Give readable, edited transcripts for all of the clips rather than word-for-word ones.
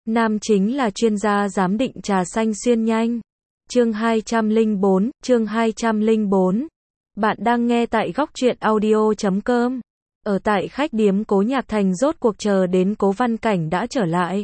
Nam chính là chuyên gia giám định trà xanh xuyên nhanh. Chương 204. Bạn đang nghe tại góc truyện audio.com. Ở tại khách điếm Cố Nhạc Thành rốt cuộc chờ đến Cố Văn Cảnh đã trở lại.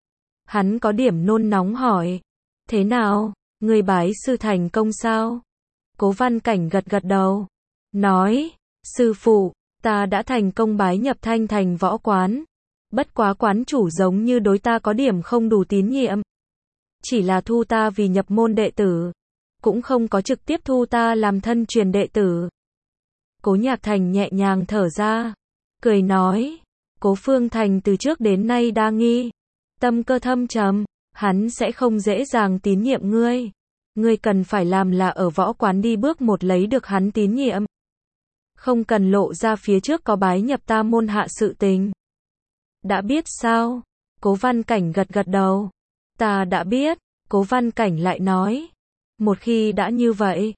Hắn có điểm nôn nóng hỏi. Thế nào, người bái sư thành công sao? Cố Văn Cảnh gật gật đầu. Nói, sư phụ, ta đã thành công bái nhập Thanh Thành võ quán. Bất quá quán chủ giống như đối ta có điểm không đủ tín nhiệm. Chỉ là thu ta vì nhập môn đệ tử. Cũng không có trực tiếp thu ta làm thân truyền đệ tử. Cố Nhạc Thành nhẹ nhàng thở ra. Cười nói. Cố Phương Thành từ trước đến nay đa nghi. Tâm cơ thâm trầm. Hắn sẽ không dễ dàng tín nhiệm ngươi. Ngươi cần phải làm là ở võ quán đi bước một lấy được hắn tín nhiệm. Không cần lộ ra phía trước có bái nhập ta môn hạ sự tình. Đã biết sao? Cố Văn Cảnh gật gật đầu. Ta đã biết. Cố Văn Cảnh lại nói. Một khi đã như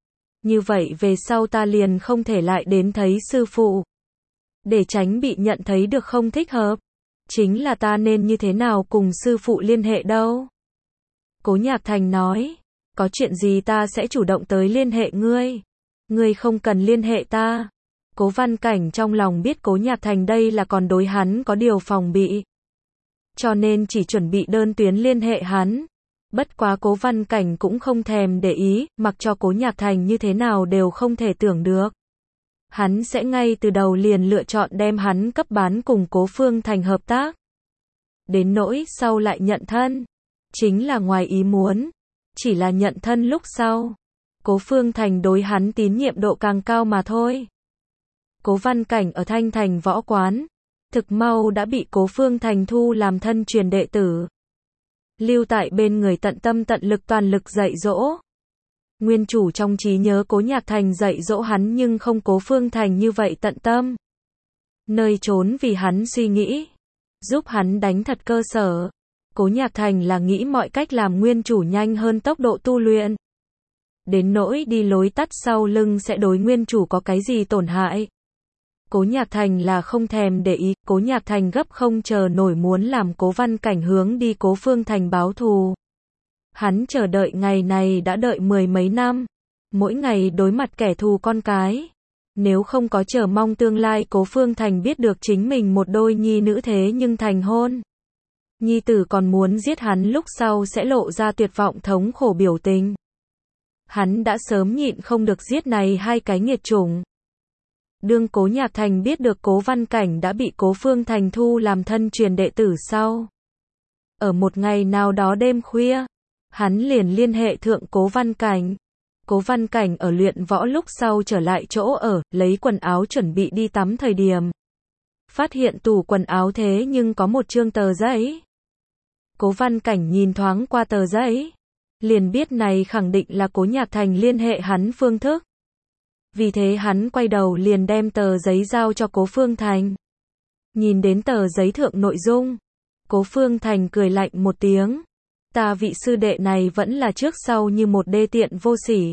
vậy về sau ta liền không thể lại đến thấy sư phụ. Để tránh bị nhận thấy được không thích hợp. Chính là ta nên như thế nào cùng sư phụ liên hệ đâu? Cố Nhạc Thành nói. Có chuyện gì ta sẽ chủ động tới liên hệ ngươi. Ngươi không cần liên hệ ta. Cố Văn Cảnh trong lòng biết Cố Nhạc Thành đây là còn đối hắn có điều phòng bị. Cho nên chỉ chuẩn bị đơn tuyến liên hệ hắn. Bất quá Cố Văn Cảnh cũng không thèm để ý, mặc cho Cố Nhạc Thành như thế nào đều không thể tưởng được. Hắn sẽ ngay từ đầu liền lựa chọn đem hắn cấp bán cùng Cố Phương Thành hợp tác. Đến nỗi sau lại nhận thân. Chính là ngoài ý muốn. Chỉ là nhận thân lúc sau. Cố Phương Thành đối hắn tín nhiệm độ càng cao mà thôi. Cố Văn Cảnh ở Thanh Thành võ quán. Thực mau đã bị Cố Phương Thành thu làm thân truyền đệ tử. Lưu tại bên người tận tâm tận lực toàn lực dạy dỗ. Nguyên chủ trong trí nhớ Cố Nhạc Thành dạy dỗ hắn nhưng không Cố Phương Thành như vậy tận tâm. Nơi trốn vì hắn suy nghĩ. Giúp hắn đánh thật cơ sở. Cố Nhạc Thành là nghĩ mọi cách làm nguyên chủ nhanh hơn tốc độ tu luyện. Đến nỗi đi lối tắt sau lưng sẽ đối nguyên chủ có cái gì tổn hại. Cố Nhạc Thành là không thèm để ý. Cố Nhạc Thành gấp không chờ nổi muốn làm Cố Văn Cảnh hướng đi Cố Phương Thành báo thù. Hắn chờ đợi ngày này đã đợi mười mấy năm. Mỗi ngày đối mặt kẻ thù con cái. Nếu không có chờ mong tương lai Cố Phương Thành biết được chính mình một đôi nhi nữ thế nhưng thành hôn. Nhi tử còn muốn giết hắn lúc sau sẽ lộ ra tuyệt vọng thống khổ biểu tình. Hắn đã sớm nhịn không được giết này hai cái nghiệt chủng. Đương Cố Nhạc Thành biết được Cố Văn Cảnh đã bị Cố Phương Thành thu làm thân truyền đệ tử sau. Ở một ngày nào đó đêm khuya, hắn liền liên hệ thượng Cố Văn Cảnh. Cố Văn Cảnh ở luyện võ lúc sau trở lại chỗ ở, lấy quần áo chuẩn bị đi tắm thời điểm. Phát hiện tủ quần áo thế nhưng có một chương tờ giấy. Cố Văn Cảnh nhìn thoáng qua tờ giấy. Liền biết này khẳng định là Cố Nhạc Thành liên hệ hắn phương thức. Vì thế hắn quay đầu liền đem tờ giấy giao cho Cố Phương Thành. Nhìn đến tờ giấy thượng nội dung. Cố Phương Thành cười lạnh một tiếng. Ta vị sư đệ này vẫn là trước sau như một đê tiện vô sỉ.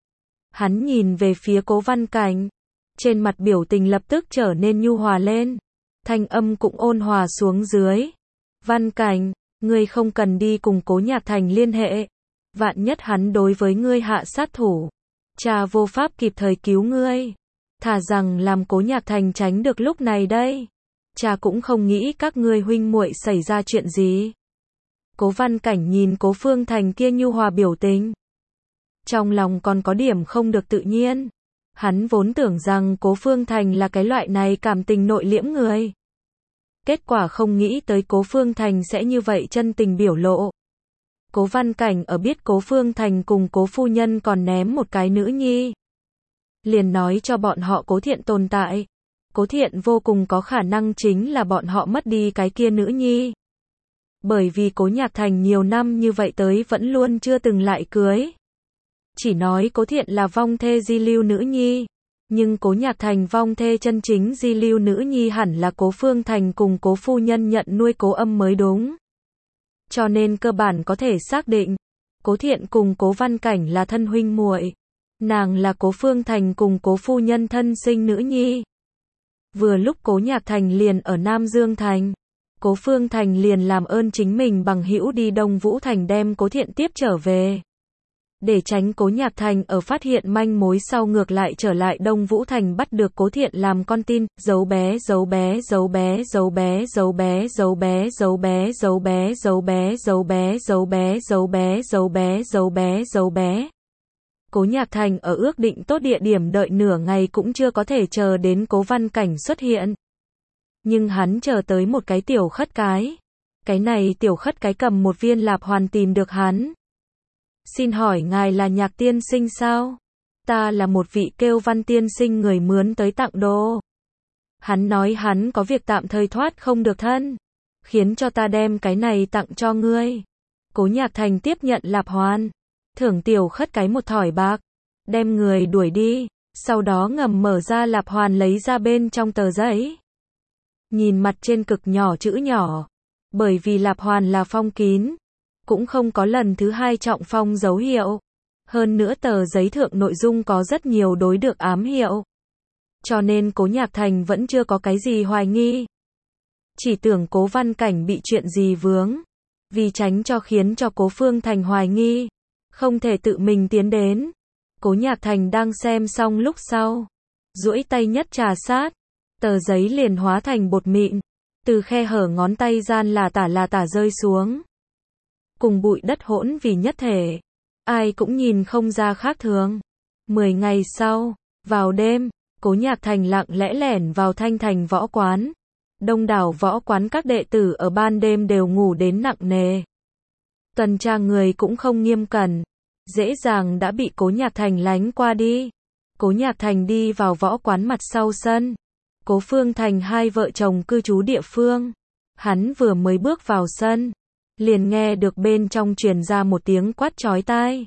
Hắn nhìn về phía Cố Văn Cảnh. Trên mặt biểu tình lập tức trở nên nhu hòa lên. Thanh âm cũng ôn hòa xuống dưới. Văn Cảnh, ngươi không cần đi cùng Cố Nhạc Thành liên hệ. Vạn nhất hắn đối với ngươi hạ sát thủ. Cha vô pháp kịp thời cứu ngươi. Thà rằng làm Cố Nhạc Thành tránh được lúc này đây. Cha cũng không nghĩ các ngươi huynh muội xảy ra chuyện gì. Cố Văn Cảnh nhìn Cố Phương Thành kia nhu hòa biểu tình. Trong lòng còn có điểm không được tự nhiên. Hắn vốn tưởng rằng Cố Phương Thành là cái loại này cảm tình nội liễm người. Kết quả không nghĩ tới Cố Phương Thành sẽ như vậy chân tình biểu lộ. Cố Văn Cảnh ở biết Cố Phương Thành cùng Cố phu nhân còn ném một cái nữ nhi. Liền nói cho bọn họ Cố Thiện tồn tại. Cố Thiện vô cùng có khả năng chính là bọn họ mất đi cái kia nữ nhi. Bởi vì Cố Nhạc Thành nhiều năm như vậy tới vẫn luôn chưa từng lại cưới. Chỉ nói Cố Thiện là vong thê di lưu nữ nhi. Nhưng Cố Nhạc Thành vong thê chân chính di lưu nữ nhi hẳn là Cố Phương Thành cùng Cố phu nhân nhận nuôi Cố Âm mới đúng. Cho nên cơ bản có thể xác định, Cố Thiện cùng Cố Văn Cảnh là thân huynh muội. Nàng là Cố Phương Thành cùng Cố phu nhân thân sinh nữ nhi. Vừa lúc Cố Nhạc Thành liền ở Nam Dương Thành. Cố Phương Thành liền làm ơn chính mình bằng hữu đi Đông Vũ Thành đem Cố Thiện tiếp trở về. Để tránh Cố Nhạc Thành ở phát hiện manh mối sau ngược lại trở lại Đông Vũ Thành bắt được Cố Thiện làm con tin, giấu bé, giấu bé, giấu bé, giấu bé, giấu bé, giấu bé, giấu bé, giấu bé, giấu bé, giấu bé, giấu bé, giấu bé, giấu bé, giấu bé, giấu bé. Cố Nhạc Thành ở ước định tốt địa điểm đợi nửa ngày cũng chưa có thể chờ đến Cố Văn Cảnh xuất hiện. Nhưng hắn chờ tới một cái tiểu khất cái. Cái này tiểu khất cái cầm một viên lạp hoàn tìm được hắn. Xin hỏi ngài là Nhạc tiên sinh sao? Ta là một vị kêu Văn tiên sinh người mướn tới tặng đồ. Hắn nói hắn có việc tạm thời thoát không được thân. Khiến cho ta đem cái này tặng cho ngươi. Cố Nhạc Thành tiếp nhận lạp hoàn. Thưởng tiểu khất cái một thỏi bạc. Đem người đuổi đi. Sau đó ngầm mở ra lạp hoàn lấy ra bên trong tờ giấy. Nhìn mặt trên cực nhỏ chữ nhỏ. Bởi vì lạp hoàn là phong kín. Cũng không có lần thứ hai trọng phong dấu hiệu. Hơn nữa tờ giấy thượng nội dung có rất nhiều đối được ám hiệu. Cho nên Cố Nhạc Thành vẫn chưa có cái gì hoài nghi. Chỉ tưởng Cố Văn Cảnh bị chuyện gì vướng. Vì tránh cho khiến cho Cố Phương Thành hoài nghi. Không thể tự mình tiến đến. Cố Nhạc Thành đang xem xong lúc sau. Duỗi tay nhất trà sát. Tờ giấy liền hóa thành bột mịn. Từ khe hở ngón tay gian là tả rơi xuống. Cùng bụi đất hỗn vì nhất thể. Ai cũng nhìn không ra khác thường. 10 ngày sau, vào đêm, Cố Nhạc Thành lặng lẽ lẻn vào Thanh Thành võ quán. Đông đảo võ quán các đệ tử ở ban đêm đều ngủ đến nặng nề. Tuần tra người cũng không nghiêm cẩn. Dễ dàng đã bị Cố Nhạc Thành lánh qua đi. Cố Nhạc Thành đi vào võ quán mặt sau sân. Cố Phương Thành hai vợ chồng cư trú địa phương. Hắn vừa mới bước vào sân. Liền nghe được bên trong truyền ra một tiếng quát chói tai.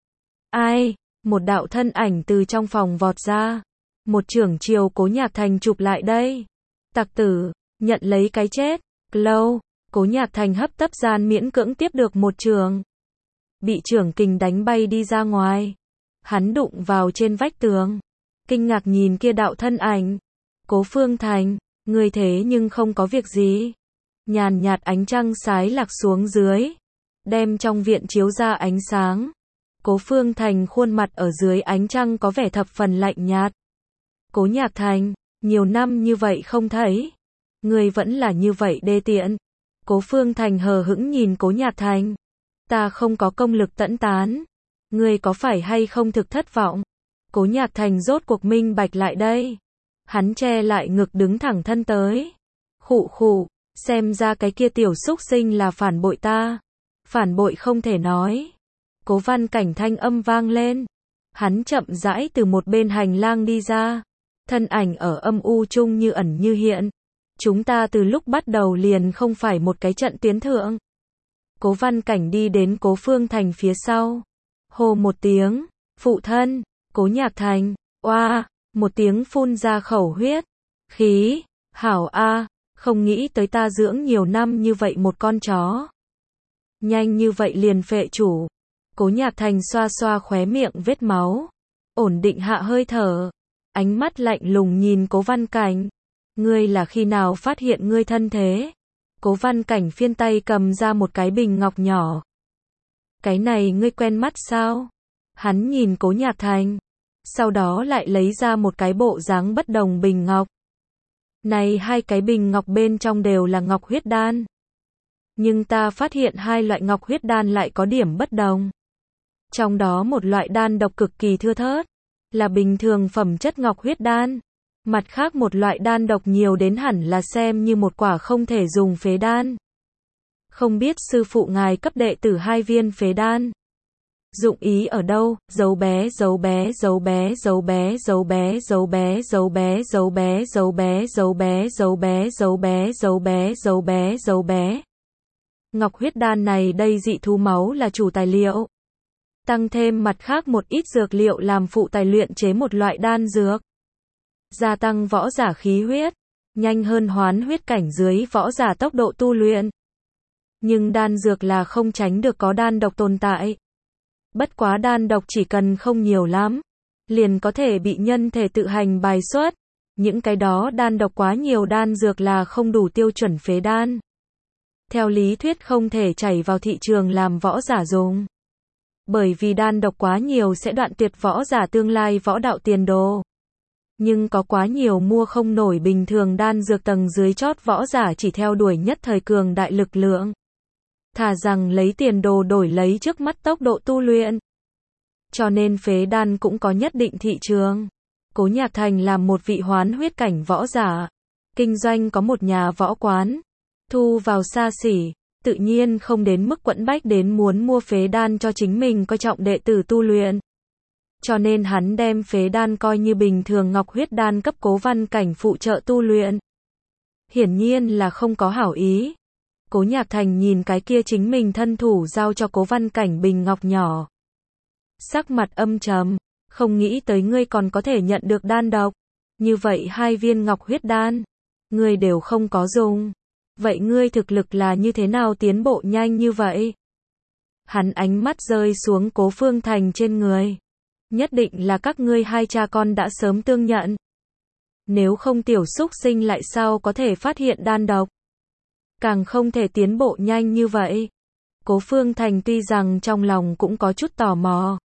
Ai? Một đạo thân ảnh từ trong phòng vọt ra. Một chưởng chiều Cố Nhạc Thành chụp lại đây. Tặc tử, nhận lấy cái chết. Lâu, Cố Nhạc Thành hấp tấp gian miễn cưỡng tiếp được một chưởng. Bị chưởng kình đánh bay đi ra ngoài. Hắn đụng vào trên vách tường. Kinh ngạc nhìn kia đạo thân ảnh. Cố Phương Thành, người thế nhưng không có việc gì. Nhàn nhạt ánh trăng sái lạc xuống dưới. Đem trong viện chiếu ra ánh sáng. Cố Phương Thành khuôn mặt ở dưới ánh trăng có vẻ thập phần lạnh nhạt. Cố Nhạc Thành, nhiều năm như vậy không thấy. Người vẫn là như vậy đê tiện. Cố Phương Thành hờ hững nhìn Cố Nhạc Thành. Ta không có công lực tẫn tán. Người có phải hay không thực thất vọng? Cố Nhạc Thành rốt cuộc minh bạch lại đây. Hắn che lại ngực đứng thẳng thân tới. Khụ khụ, xem ra cái kia tiểu xúc sinh là phản bội ta. Phản bội không thể nói. Cố Văn Cảnh thanh âm vang lên. Hắn chậm rãi từ một bên hành lang đi ra. Thân ảnh ở âm u chung như ẩn như hiện. Chúng ta từ lúc bắt đầu liền không phải một cái trận tiến thượng. Cố Văn Cảnh đi đến Cố Phương Thành phía sau. Hô một tiếng, phụ thân, Cố Nhạc Thành, oa, một tiếng phun ra khẩu huyết. Khí, hảo a, không nghĩ tới ta dưỡng nhiều năm như vậy một con chó. Nhanh như vậy liền phệ chủ. Cố Nhạc Thành xoa xoa khóe miệng vết máu. Ổn định hạ hơi thở. Ánh mắt lạnh lùng nhìn Cố Văn Cảnh. Ngươi là khi nào phát hiện ngươi thân thế? Cố Văn Cảnh phiên tay cầm ra một cái bình ngọc nhỏ. Cái này ngươi quen mắt sao? Hắn nhìn Cố Nhạc Thành. Sau đó lại lấy ra một cái bộ dáng bất đồng bình ngọc. Này hai cái bình ngọc bên trong đều là ngọc huyết đan. Nhưng ta phát hiện hai loại ngọc huyết đan lại có điểm bất đồng. Trong đó một loại đan độc cực kỳ thưa thớt, là bình thường phẩm chất ngọc huyết đan. Mặt khác một loại đan độc nhiều đến hẳn là xem như một quả không thể dùng phế đan. Không biết sư phụ ngài cấp đệ tử 2 viên phế đan. Dụng ý ở đâu? Dấu bé, dấu bé, dấu bé, dấu bé, dấu bé, dấu bé, dấu bé, dấu bé, dấu bé, dấu bé, dấu bé, dấu bé, dấu bé, dấu bé, dấu bé. Ngọc huyết đan này đây dị thú máu là chủ tài liệu. Tăng thêm mặt khác một ít dược liệu làm phụ tài luyện chế một loại đan dược. Gia tăng võ giả khí huyết, nhanh hơn hoán huyết cảnh dưới võ giả tốc độ tu luyện. Nhưng đan dược là không tránh được có đan độc tồn tại. Bất quá đan độc chỉ cần không nhiều lắm, liền có thể bị nhân thể tự hành bài xuất. Những cái đó đan độc quá nhiều đan dược là không đủ tiêu chuẩn phế đan. Theo lý thuyết không thể chảy vào thị trường làm võ giả dùng. Bởi vì đan độc quá nhiều sẽ đoạn tuyệt võ giả tương lai võ đạo tiền đồ. Nhưng có quá nhiều mua không nổi bình thường đan dược tầng dưới chót võ giả chỉ theo đuổi nhất thời cường đại lực lượng. Thà rằng lấy tiền đồ đổi lấy trước mắt tốc độ tu luyện. Cho nên phế đan cũng có nhất định thị trường. Cố Nhạc Thành làm một vị hoán huyết cảnh võ giả. Kinh doanh có một nhà võ quán. Thu vào xa xỉ. Tự nhiên không đến mức quẫn bách đến muốn mua phế đan cho chính mình coi trọng đệ tử tu luyện. Cho nên hắn đem phế đan coi như bình thường ngọc huyết đan cấp Cố Văn Cảnh phụ trợ tu luyện. Hiển nhiên là không có hảo ý. Cố Nhạc Thành nhìn cái kia chính mình thân thủ giao cho Cố Văn Cảnh bình ngọc nhỏ. Sắc mặt âm trầm, không nghĩ tới ngươi còn có thể nhận được đan độc. Như vậy 2 viên ngọc huyết đan, ngươi đều không có dùng. Vậy ngươi thực lực là như thế nào tiến bộ nhanh như vậy? Hắn ánh mắt rơi xuống Cố Phương Thành trên người. Nhất định là các ngươi hai cha con đã sớm tương nhận. Nếu không tiểu xúc sinh lại sao có thể phát hiện đan độc? Càng không thể tiến bộ nhanh như vậy. Cố Phương Thành tuy rằng trong lòng cũng có chút tò mò.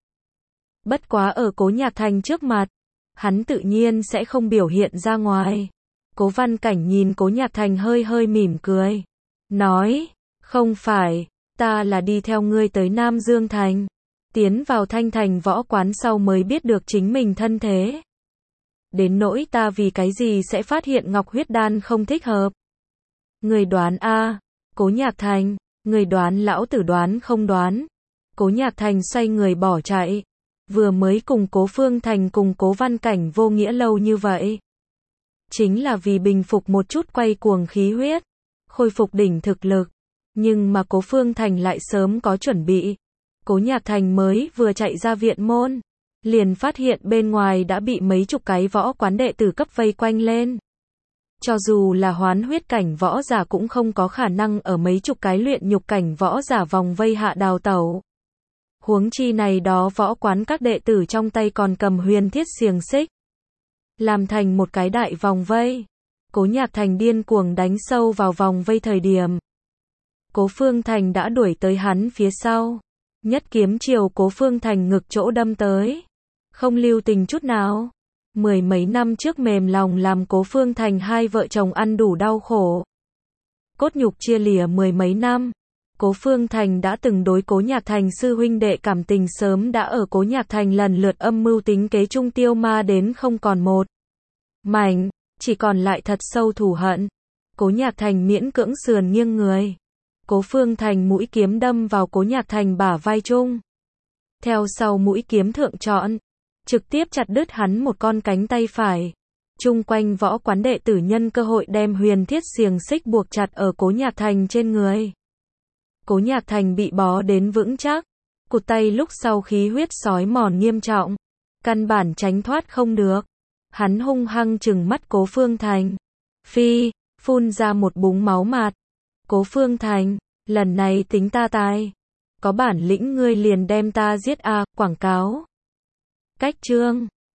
Bất quá ở Cố Nhạc Thành trước mặt, hắn tự nhiên sẽ không biểu hiện ra ngoài. Cố Văn Cảnh nhìn Cố Nhạc Thành hơi hơi mỉm cười. Nói, không phải, ta là đi theo ngươi tới Nam Dương Thành. Tiến vào Thanh Thành võ quán sau mới biết được chính mình thân thế. Đến nỗi ta vì cái gì sẽ phát hiện ngọc huyết đan không thích hợp. Người đoán a? Cố Nhạc Thành, người đoán lão tử đoán không đoán. Cố Nhạc Thành xoay người bỏ chạy. Vừa mới cùng Cố Phương Thành cùng Cố Văn Cảnh vô nghĩa lâu như vậy. Chính là vì bình phục một chút quay cuồng khí huyết. Khôi phục đỉnh thực lực. Nhưng mà Cố Phương Thành lại sớm có chuẩn bị. Cố Nhạc Thành mới vừa chạy ra viện môn. Liền phát hiện bên ngoài đã bị mấy chục cái võ quán đệ tử cấp vây quanh lên. Cho dù là hoán huyết cảnh võ giả cũng không có khả năng ở mấy chục cái luyện nhục cảnh võ giả vòng vây hạ đào tẩu. Huống chi này đó võ quán các đệ tử trong tay còn cầm huyền thiết xiềng xích. Làm thành một cái đại vòng vây. Cố Nhạc Thành điên cuồng đánh sâu vào vòng vây thời điểm. Cố Phương Thành đã đuổi tới hắn phía sau. Nhất kiếm chiều Cố Phương Thành ngực chỗ đâm tới. Không lưu tình chút nào. 10 mấy năm trước mềm lòng làm Cố Phương Thành hai vợ chồng ăn đủ đau khổ. Cốt nhục chia lìa 10 mấy năm. Cố Phương Thành đã từng đối Cố Nhạc Thành sư huynh đệ cảm tình sớm đã ở Cố Nhạc Thành lần lượt âm mưu tính kế trung tiêu ma đến không còn một mảnh, chỉ còn lại thật sâu thù hận. Cố Nhạc Thành miễn cưỡng sườn nghiêng người. Cố Phương Thành mũi kiếm đâm vào Cố Nhạc Thành bả vai chung. Theo sau mũi kiếm thượng trọn, trực tiếp chặt đứt hắn một con cánh tay phải. Chung quanh võ quán đệ tử nhân cơ hội đem huyền thiết xiềng xích buộc chặt ở Cố Nhạc Thành trên người. Cố Nhạc Thành bị bó đến vững chắc, cụt tay lúc sau khí huyết sói mòn nghiêm trọng, căn bản tránh thoát không được. Hắn hung hăng trừng mắt Cố Phương Thành. Phi, phun ra một búng máu mạt. Cố Phương Thành, lần này tính ta tài. Có bản lĩnh ngươi liền đem ta giết a, quảng cáo. Cách chương